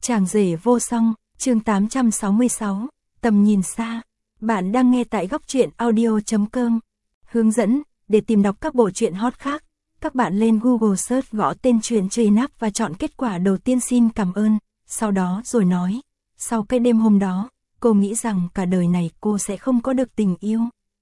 Chàng rể vô song, chương 866, tầm nhìn xa. Bạn đang nghe tại góc truyện audio.com. Hướng dẫn, để tìm đọc các bộ truyện hot khác, các bạn lên Google search gõ tên truyện truy nắp và chọn kết quả đầu tiên xin cảm ơn, sau đó rồi nói. Sau cái đêm hôm đó, cô nghĩ rằng cả đời này cô sẽ không có được tình yêu.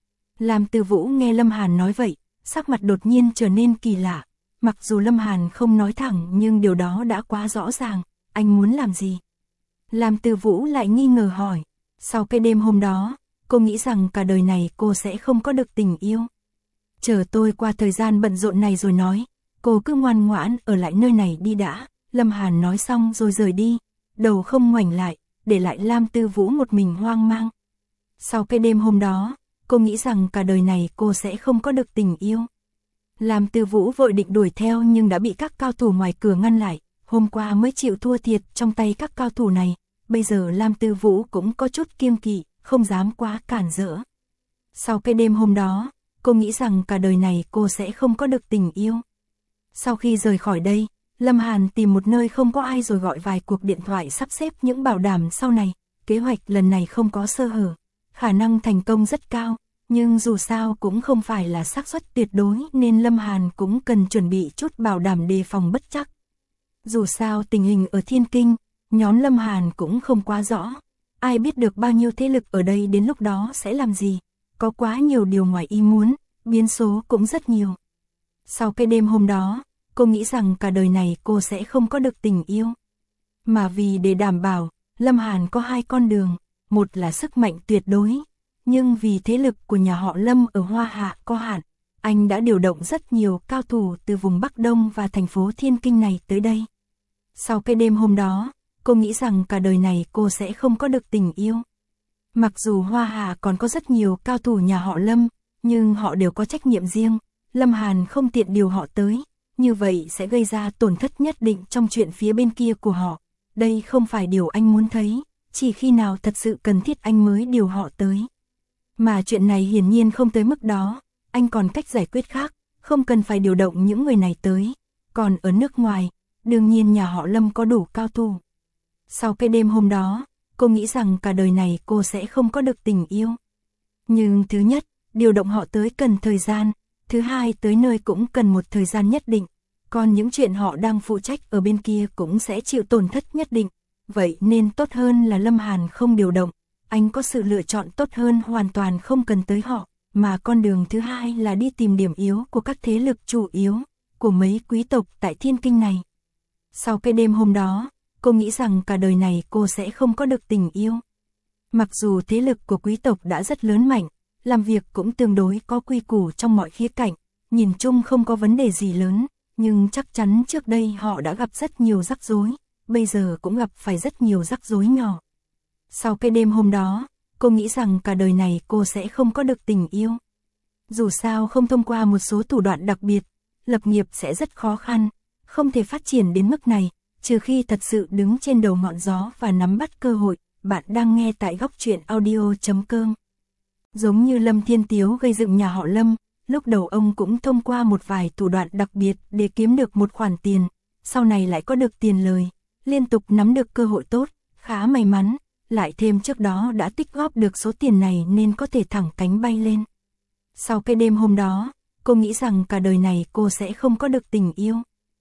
Lam Tư Vũ nghe Lâm Hàn nói vậy, sắc mặt đột nhiên trở nên kỳ lạ. Mặc dù Lâm Hàn không nói thẳng nhưng điều đó đã quá rõ ràng. Anh muốn làm gì? Lam Tư Vũ lại nghi ngờ hỏi. Sau cái đêm hôm đó, cô nghĩ rằng cả đời này cô sẽ không có được tình yêu. Chờ tôi qua thời gian bận rộn này rồi nói. Cô cứ ngoan ngoãn ở lại nơi này đi đã. Lâm Hàn nói xong rồi rời đi. Đầu không ngoảnh lại, để lại Lam Tư Vũ một mình hoang mang. Sau cái đêm hôm đó, cô nghĩ rằng cả đời này cô sẽ không có được tình yêu. Lam Tư Vũ vội định đuổi theo nhưng đã bị các cao thủ ngoài cửa ngăn lại. Hôm qua mới chịu thua thiệt trong tay các cao thủ này, bây giờ Lam Tư Vũ cũng có chút kiêng kỵ, không dám quá cản rỡ. Sau cái đêm hôm đó, cô nghĩ rằng cả đời này cô sẽ không có được tình yêu. Sau khi rời khỏi đây, Lâm Hàn tìm một nơi không có ai rồi gọi vài cuộc điện thoại sắp xếp những bảo đảm sau này. Kế hoạch lần này không có sơ hở, khả năng thành công rất cao, nhưng dù sao cũng không phải là xác suất tuyệt đối nên Lâm Hàn cũng cần chuẩn bị chút bảo đảm đề phòng bất trắc. Dù sao tình hình ở Thiên Kinh, nhóm Lâm Hàn cũng không quá rõ. Ai biết được bao nhiêu thế lực ở đây đến lúc đó sẽ làm gì. Có quá nhiều điều ngoài ý muốn, biến số cũng rất nhiều. Sau cái đêm hôm đó, cô nghĩ rằng cả đời này cô sẽ không có được tình yêu. Mà vì để đảm bảo, Lâm Hàn có hai con đường. Một là sức mạnh tuyệt đối. Nhưng vì thế lực của nhà họ Lâm ở Hoa Hạ có hạn, anh đã điều động rất nhiều cao thủ từ vùng Bắc Đông và thành phố Thiên Kinh này tới đây. Sau cái đêm hôm đó, cô nghĩ rằng cả đời này cô sẽ không có được tình yêu. Mặc dù Hoa Hạ còn có rất nhiều cao thủ nhà họ Lâm, nhưng họ đều có trách nhiệm riêng. Lâm Hàn không tiện điều họ tới, như vậy sẽ gây ra tổn thất nhất định trong chuyện phía bên kia của họ. Đây không phải điều anh muốn thấy, chỉ khi nào thật sự cần thiết anh mới điều họ tới. Mà chuyện này hiển nhiên không tới mức đó, anh còn cách giải quyết khác, không cần phải điều động những người này tới. Còn ở nước ngoài, đương nhiên nhà họ Lâm có đủ cao thủ. Sau cái đêm hôm đó, cô nghĩ rằng cả đời này cô sẽ không có được tình yêu. Nhưng thứ nhất, điều động họ tới cần thời gian, thứ hai tới nơi cũng cần một thời gian nhất định. Còn những chuyện họ đang phụ trách ở bên kia cũng sẽ chịu tổn thất nhất định. Vậy nên tốt hơn là Lâm Hàn không điều động. Anh có sự lựa chọn tốt hơn hoàn toàn không cần tới họ. Mà con đường thứ hai là đi tìm điểm yếu của các thế lực chủ yếu, của mấy quý tộc tại Thiên Kinh này. Sau cái đêm hôm đó, cô nghĩ rằng cả đời này cô sẽ không có được tình yêu. Mặc dù thế lực của quý tộc đã rất lớn mạnh, làm việc cũng tương đối có quy củ trong mọi khía cạnh, nhìn chung không có vấn đề gì lớn, nhưng chắc chắn trước đây họ đã gặp rất nhiều rắc rối, bây giờ cũng gặp phải rất nhiều rắc rối nhỏ. Sau cái đêm hôm đó, cô nghĩ rằng cả đời này cô sẽ không có được tình yêu. Dù sao không thông qua một số thủ đoạn đặc biệt, lập nghiệp sẽ rất khó khăn, không thể phát triển đến mức này, trừ khi thật sự đứng trên đầu ngọn gió và nắm bắt cơ hội. Bạn đang nghe tại góc truyện audio.com. Giống như Lâm Thiên Tiếu gây dựng nhà họ Lâm, lúc đầu ông cũng thông qua một vài thủ đoạn đặc biệt để kiếm được một khoản tiền, sau này lại có được tiền lời, liên tục nắm được cơ hội tốt, khá may mắn, lại thêm trước đó đã tích góp được số tiền này nên có thể thẳng cánh bay lên. Sau cái đêm hôm đó, cô nghĩ rằng cả đời này cô sẽ không có được tình yêu.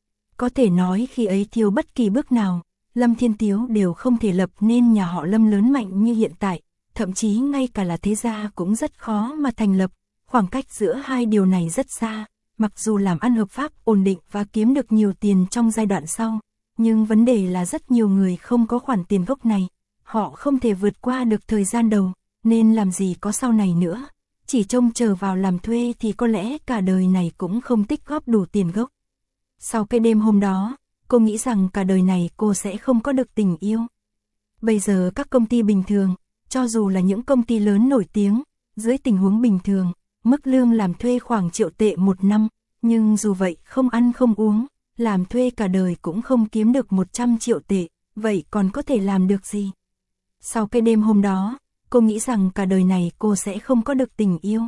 Có thể nói khi ấy thiếu bất kỳ bước nào, Lâm Thiên Tiếu đều không thể lập nên nhà họ Lâm lớn mạnh như hiện tại, thậm chí ngay cả là thế gia cũng rất khó mà thành lập, khoảng cách giữa hai điều này rất xa, mặc dù làm ăn hợp pháp ổn định và kiếm được nhiều tiền trong giai đoạn sau, nhưng vấn đề là rất nhiều người không có khoản tiền gốc này, họ không thể vượt qua được thời gian đầu, nên làm gì có sau này nữa, chỉ trông chờ vào làm thuê thì có lẽ cả đời này cũng không tích góp đủ tiền gốc. Sau cái đêm hôm đó, cô nghĩ rằng cả đời này cô sẽ không có được tình yêu. Bây giờ các công ty bình thường, cho dù là những công ty lớn nổi tiếng, dưới tình huống bình thường, mức lương làm thuê khoảng triệu tệ một năm, nhưng dù vậy không ăn không uống, làm thuê cả đời cũng không kiếm được 100 triệu tệ, vậy còn có thể làm được gì? Sau cái đêm hôm đó, cô nghĩ rằng cả đời này cô sẽ không có được tình yêu.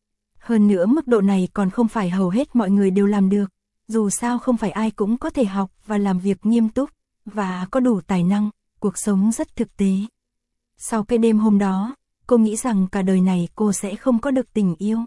Hơn nữa mức độ này còn không phải hầu hết mọi người đều làm được. Dù sao không phải ai cũng có thể học và làm việc nghiêm túc, và có đủ tài năng, cuộc sống rất thực tế. Sau cái đêm hôm đó, cô nghĩ rằng cả đời này cô sẽ không có được tình yêu.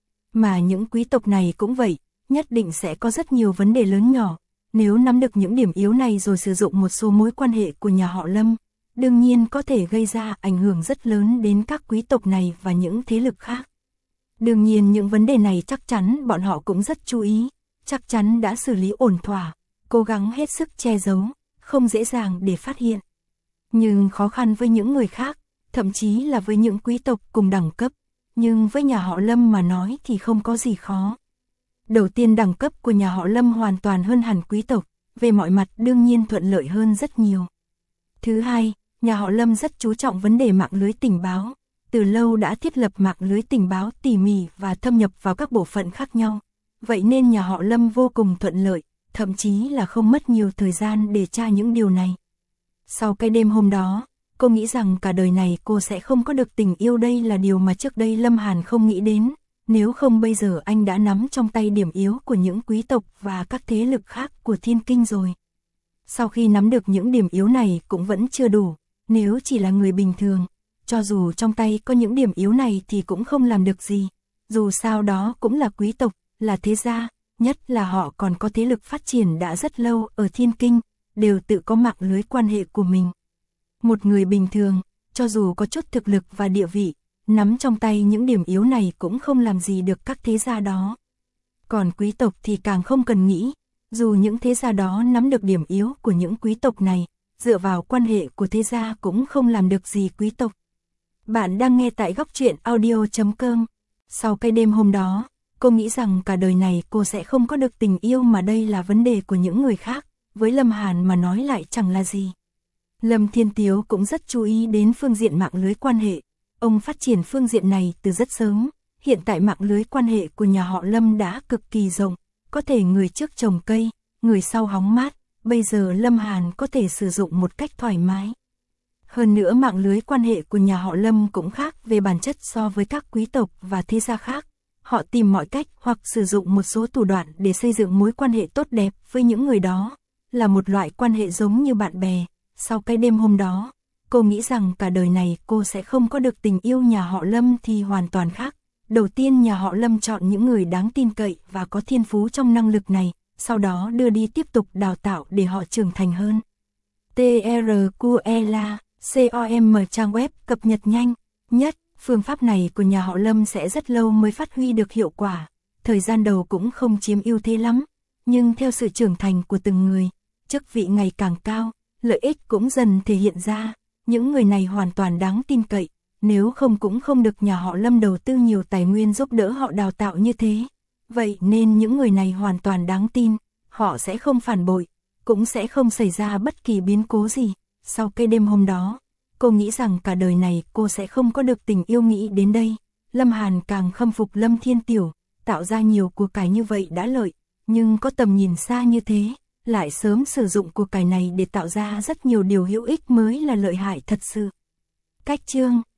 Mà những quý tộc này cũng vậy, nhất định sẽ có rất nhiều vấn đề lớn nhỏ. Nếu nắm được những điểm yếu này rồi sử dụng một số mối quan hệ của nhà họ Lâm, đương nhiên có thể gây ra ảnh hưởng rất lớn đến các quý tộc này và những thế lực khác. Đương nhiên những vấn đề này chắc chắn bọn họ cũng rất chú ý, chắc chắn đã xử lý ổn thỏa, cố gắng hết sức che giấu, không dễ dàng để phát hiện. Nhưng khó khăn với những người khác, thậm chí là với những quý tộc cùng đẳng cấp, nhưng với nhà họ Lâm mà nói thì không có gì khó. Đầu tiên đẳng cấp của nhà họ Lâm hoàn toàn hơn hẳn quý tộc, về mọi mặt đương nhiên thuận lợi hơn rất nhiều. Thứ hai, nhà họ Lâm rất chú trọng vấn đề mạng lưới tình báo, từ lâu đã thiết lập mạng lưới tình báo tỉ mỉ và thâm nhập vào các bộ phận khác nhau. Vậy nên nhà họ Lâm vô cùng thuận lợi, thậm chí là không mất nhiều thời gian để tra những điều này. Sau cái đêm hôm đó, cô nghĩ rằng cả đời này cô sẽ không có được tình yêu, đây là điều mà trước đây Lâm Hàn không nghĩ đến, nếu không bây giờ anh đã nắm trong tay điểm yếu của những quý tộc và các thế lực khác của Thiên Kinh rồi. Sau khi nắm được những điểm yếu này cũng vẫn chưa đủ, nếu chỉ là người bình thường, cho dù trong tay có những điểm yếu này thì cũng không làm được gì, dù sao đó cũng là quý tộc, là thế gia, nhất là họ còn có thế lực phát triển đã rất lâu ở Thiên Kinh, đều tự có mạng lưới quan hệ của mình. Một người bình thường, cho dù có chút thực lực và địa vị, nắm trong tay những điểm yếu này cũng không làm gì được các thế gia đó. Còn quý tộc thì càng không cần nghĩ, dù những thế gia đó nắm được điểm yếu của những quý tộc này, dựa vào quan hệ của thế gia cũng không làm được gì quý tộc. Bạn đang nghe tại Góc Truyện Audio.com. Sau cái đêm hôm đó, cô nghĩ rằng cả đời này cô sẽ không có được tình yêu, mà đây là vấn đề của những người khác, với Lâm Hàn mà nói lại chẳng là gì. Lâm Thiên Tiếu cũng rất chú ý đến phương diện mạng lưới quan hệ, ông phát triển phương diện này từ rất sớm, hiện tại mạng lưới quan hệ của nhà họ Lâm đã cực kỳ rộng, có thể người trước trồng cây, người sau hóng mát, bây giờ Lâm Hàn có thể sử dụng một cách thoải mái. Hơn nữa mạng lưới quan hệ của nhà họ Lâm cũng khác về bản chất so với các quý tộc và thế gia khác. Họ tìm mọi cách hoặc sử dụng một số thủ đoạn để xây dựng mối quan hệ tốt đẹp với những người đó, là một loại quan hệ giống như bạn bè. Sau cái đêm hôm đó, cô nghĩ rằng cả đời này cô sẽ không có được tình yêu. Nhà họ Lâm thì hoàn toàn khác. Đầu tiên nhà họ Lâm chọn những người đáng tin cậy và có thiên phú trong năng lực này, sau đó đưa đi tiếp tục đào tạo để họ trưởng thành hơn. TRQELA COM trang web cập nhật nhanh nhất, phương pháp này của nhà họ Lâm sẽ rất lâu mới phát huy được hiệu quả, thời gian đầu cũng không chiếm ưu thế lắm, nhưng theo sự trưởng thành của từng người, chức vị ngày càng cao, lợi ích cũng dần thể hiện ra, những người này hoàn toàn đáng tin cậy, nếu không cũng không được nhà họ Lâm đầu tư nhiều tài nguyên giúp đỡ họ đào tạo như thế. Vậy nên những người này hoàn toàn đáng tin, họ sẽ không phản bội, cũng sẽ không xảy ra bất kỳ biến cố gì. Sau cái đêm hôm đó, cô nghĩ rằng cả đời này cô sẽ không có được tình yêu. Nghĩ đến đây, Lâm Hàn càng khâm phục Lâm Thiên Tiểu, tạo ra nhiều của cải như vậy đã lợi, nhưng có tầm nhìn xa như thế, lại sớm sử dụng của cải này để tạo ra rất nhiều điều hữu ích mới là lợi hại thật sự. Cách chương